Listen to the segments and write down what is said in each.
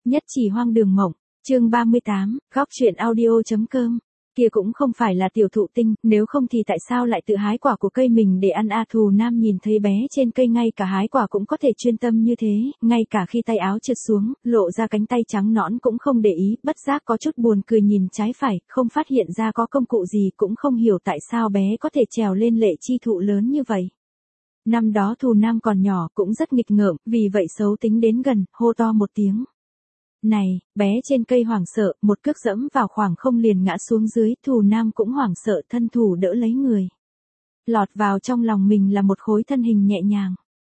Nhất chỉ hoang đường mộng, chương 38, góc truyện audio.com. Kia cũng không phải là tiểu thụ tinh, nếu không thì tại sao lại tự hái quả của cây mình để ăn a? Thù Nam nhìn thấy bé trên cây ngay cả hái quả cũng có thể chuyên tâm như thế, ngay cả khi tay áo trượt xuống, lộ ra cánh tay trắng nõn cũng không để ý, bất giác có chút buồn cười nhìn trái phải, không phát hiện ra có công cụ gì, cũng không hiểu tại sao bé có thể trèo lên lệ chi thụ lớn như vậy. Năm đó Thù Nam còn nhỏ cũng rất nghịch ngợm, vì vậy xấu tính đến gần, hô to một tiếng. Này, bé trên cây hoảng sợ, một cước dẫm vào khoảng không liền ngã xuống dưới, Thù Nam cũng hoảng sợ, thân thủ đỡ lấy người. Lọt vào trong lòng mình là một khối thân hình nhẹ nhàng.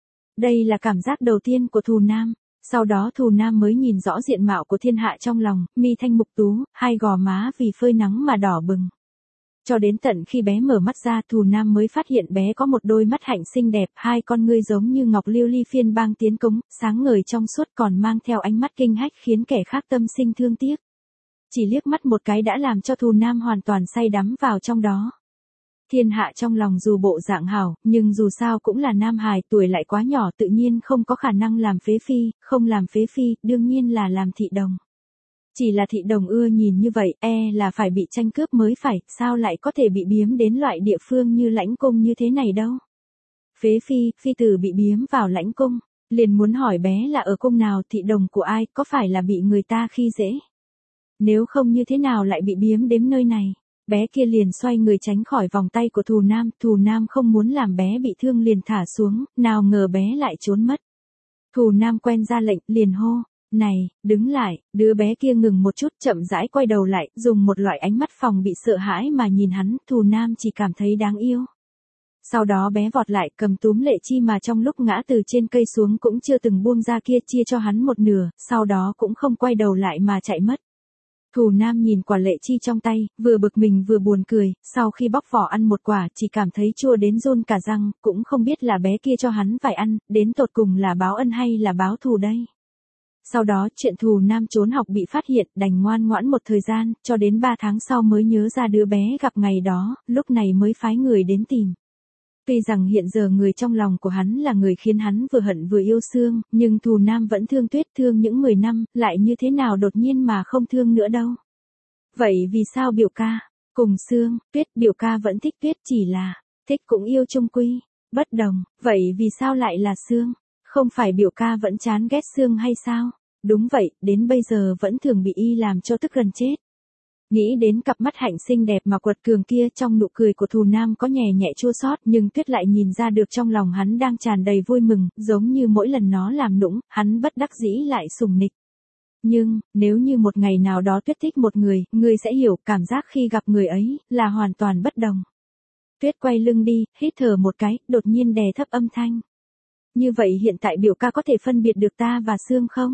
Đây là cảm giác đầu tiên của Thù Nam, sau đó Thù Nam mới nhìn rõ diện mạo của thiên hạ trong lòng, mi thanh mục tú, hai gò má vì phơi nắng mà đỏ bừng. Cho đến tận khi bé mở mắt ra, Thù Nam mới phát hiện bé có một đôi mắt hạnh xinh đẹp, hai con ngươi giống như ngọc lưu ly phiên bang tiến cống, sáng ngời trong suốt, còn mang theo ánh mắt kinh hách khiến kẻ khác tâm sinh thương tiếc. Chỉ liếc mắt một cái đã làm cho Thù Nam hoàn toàn say đắm vào trong đó. Thiên hạ trong lòng dù bộ dạng hảo, nhưng dù sao cũng là nam hài, tuổi lại quá nhỏ, tự nhiên không có khả năng làm phế phi, không làm phế phi, đương nhiên là làm thị đồng. Chỉ là thị đồng ưa nhìn như vậy, là phải bị tranh cướp mới phải, sao lại có thể bị biếm đến loại địa phương như lãnh cung như thế này đâu. Phế phi, phi tử bị biếm vào lãnh cung, liền muốn hỏi bé là ở cung nào, thị đồng của ai, có phải là bị người ta khi dễ. Nếu không như thế nào lại bị biếm đến nơi này. Bé kia liền xoay người tránh khỏi vòng tay của Thù Nam không muốn làm bé bị thương liền thả xuống, nào ngờ bé lại trốn mất. Thù Nam quen ra lệnh, liền hô. Này, đứng lại, đứa bé kia ngừng một chút, chậm rãi quay đầu lại, dùng một loại ánh mắt phòng bị sợ hãi mà nhìn hắn, Thù Nam chỉ cảm thấy đáng yêu. Sau đó bé vọt lại, cầm túm Lệ Chi mà trong lúc ngã từ trên cây xuống cũng chưa từng buông ra kia, chia cho hắn một nửa, sau đó cũng không quay đầu lại mà chạy mất. Thù Nam nhìn quả Lệ Chi trong tay, vừa bực mình vừa buồn cười, sau khi bóc vỏ ăn một quả, chỉ cảm thấy chua đến run cả răng, cũng không biết là bé kia cho hắn phải ăn, đến tột cùng là báo ân hay là báo thù đây. Sau đó, chuyện Thù Nam trốn học bị phát hiện, đành ngoan ngoãn một thời gian, cho đến 3 tháng sau mới nhớ ra đứa bé gặp ngày đó, lúc này mới phái người đến tìm. Tuy rằng hiện giờ người trong lòng của hắn là người khiến hắn vừa hận vừa yêu Sương, nhưng Thù Nam vẫn thương Tuyết, thương những 10 năm, lại như thế nào đột nhiên mà không thương nữa đâu. Vậy vì sao biểu ca, cùng Sương, Tuyết, biểu ca vẫn thích Tuyết, chỉ là, thích cũng yêu chung quy, bất đồng, vậy vì sao lại là Sương? Không phải biểu ca vẫn chán ghét Sương hay sao? Đúng vậy, đến bây giờ vẫn thường bị y làm cho tức gần chết. Nghĩ đến cặp mắt hạnh xinh đẹp mà quật cường kia, trong nụ cười của Thù Nam có nhẹ nhẹ chua xót, nhưng Tuyết lại nhìn ra được trong lòng hắn đang tràn đầy vui mừng, giống như mỗi lần nó làm nũng, hắn bất đắc dĩ lại sùng nịch. Nhưng, nếu như một ngày nào đó Tuyết thích một người, ngươi sẽ hiểu, cảm giác khi gặp người ấy, là hoàn toàn bất đồng. Tuyết quay lưng đi, hít thở một cái, đột nhiên đè thấp âm thanh. Như vậy hiện tại biểu ca có thể phân biệt được ta và Sương không?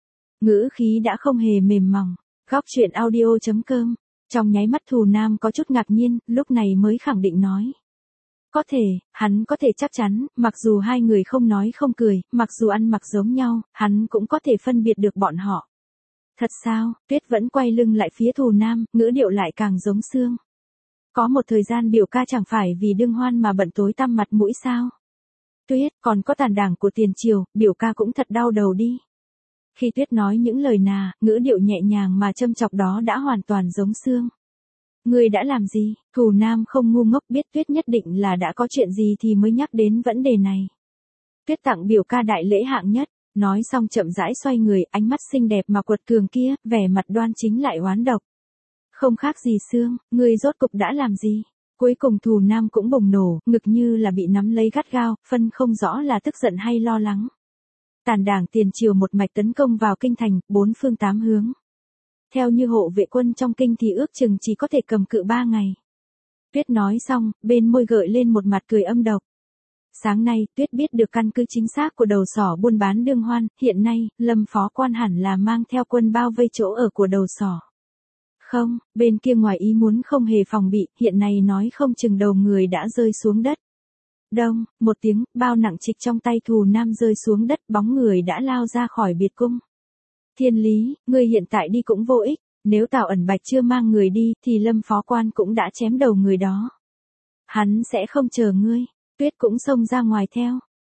Ngữ khí đã không hề mềm mỏng. Góc truyện audio.com. Trong nháy mắt Thù Nam có chút ngạc nhiên, lúc này mới khẳng định nói. Có thể, hắn có thể chắc chắn, mặc dù hai người không nói không cười, mặc dù ăn mặc giống nhau, hắn cũng có thể phân biệt được bọn họ. Thật sao? Tuyết vẫn quay lưng lại phía Thù Nam, ngữ điệu lại càng giống Sương. Có một thời gian biểu ca chẳng phải vì đương hoan mà bận tối tăm mặt mũi sao? Tuyết, còn có tàn đảng của tiền triều, biểu ca cũng thật đau đầu đi. Khi Tuyết nói những lời ngữ điệu nhẹ nhàng mà châm chọc đó đã hoàn toàn giống Sương. Ngươi đã làm gì? Thù Nam không ngu ngốc, biết Tuyết nhất định là đã có chuyện gì thì mới nhắc đến vấn đề này. Tuyết tặng biểu ca đại lễ hạng nhất, nói xong chậm rãi xoay người, ánh mắt xinh đẹp mà quật cường kia, vẻ mặt đoan chính lại oán độc. Không khác gì Sương, ngươi rốt cục đã làm gì? Cuối cùng Thù Nam cũng bùng nổ, ngực như là bị nắm lấy gắt gao, phân không rõ là tức giận hay lo lắng. Tàn đảng tiền triều một mạch tấn công vào kinh thành, 4 phương 8 hướng. Theo như hộ vệ quân trong kinh thì ước chừng chỉ có thể cầm cự 3 ngày. Tuyết nói xong, bên môi gợi lên một mặt cười âm độc. Sáng nay, Tuyết biết được căn cứ chính xác của đầu sỏ buôn bán đương hoan, hiện nay, Lâm phó quan hẳn là mang theo quân bao vây chỗ ở của đầu sỏ. Không, bên kia ngoài ý muốn không hề phòng bị, hiện nay nói không chừng đầu người đã rơi xuống đất. Đông, một tiếng, bao nặng trịch trong tay Thù Nam rơi xuống đất, bóng người đã lao ra khỏi biệt cung. Thiên Lý, ngươi hiện tại đi cũng vô ích, nếu Tào Ẩn Bạch chưa mang người đi, thì Lâm phó quan cũng đã chém đầu người đó. Hắn sẽ không chờ ngươi. Tuyết cũng xông ra ngoài theo.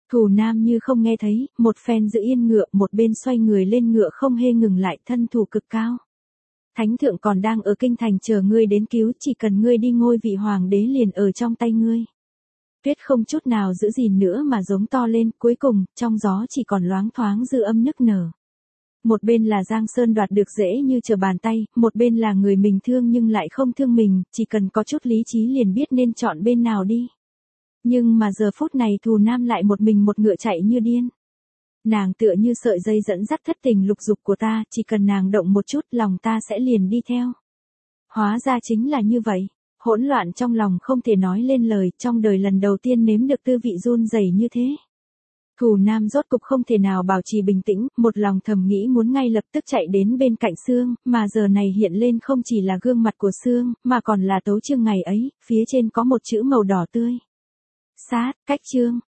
Thù Nam như không nghe thấy, một phen giữ yên ngựa, một bên xoay người lên ngựa không hề ngừng lại, thân thủ cực cao. Thánh thượng còn đang ở kinh thành chờ ngươi đến cứu, chỉ cần ngươi đi ngôi vị hoàng đế liền ở trong tay ngươi. Tuyết không chút nào giữ gìn nữa mà giống to lên, cuối cùng, trong gió chỉ còn loáng thoáng dư âm nức nở. Một bên là Giang Sơn đoạt được dễ như trở bàn tay, một bên là người mình thương nhưng lại không thương mình, chỉ cần có chút lý trí liền biết nên chọn bên nào đi. Nhưng mà giờ phút này Thù Nam lại một mình một ngựa chạy như điên. Nàng tựa như sợi dây dẫn dắt thất tình lục dục của ta, chỉ cần nàng động một chút lòng ta sẽ liền đi theo. Hóa ra chính là như vậy. Hỗn loạn trong lòng không thể nói lên lời, trong đời lần đầu tiên nếm được tư vị run rẩy như thế. Thù Nam rốt cục không thể nào bảo trì bình tĩnh, một lòng thầm nghĩ muốn ngay lập tức chạy đến bên cạnh Sương, mà giờ này hiện lên không chỉ là gương mặt của Sương, mà còn là tấu chương ngày ấy, phía trên có một chữ màu đỏ tươi. Sát, cách chương,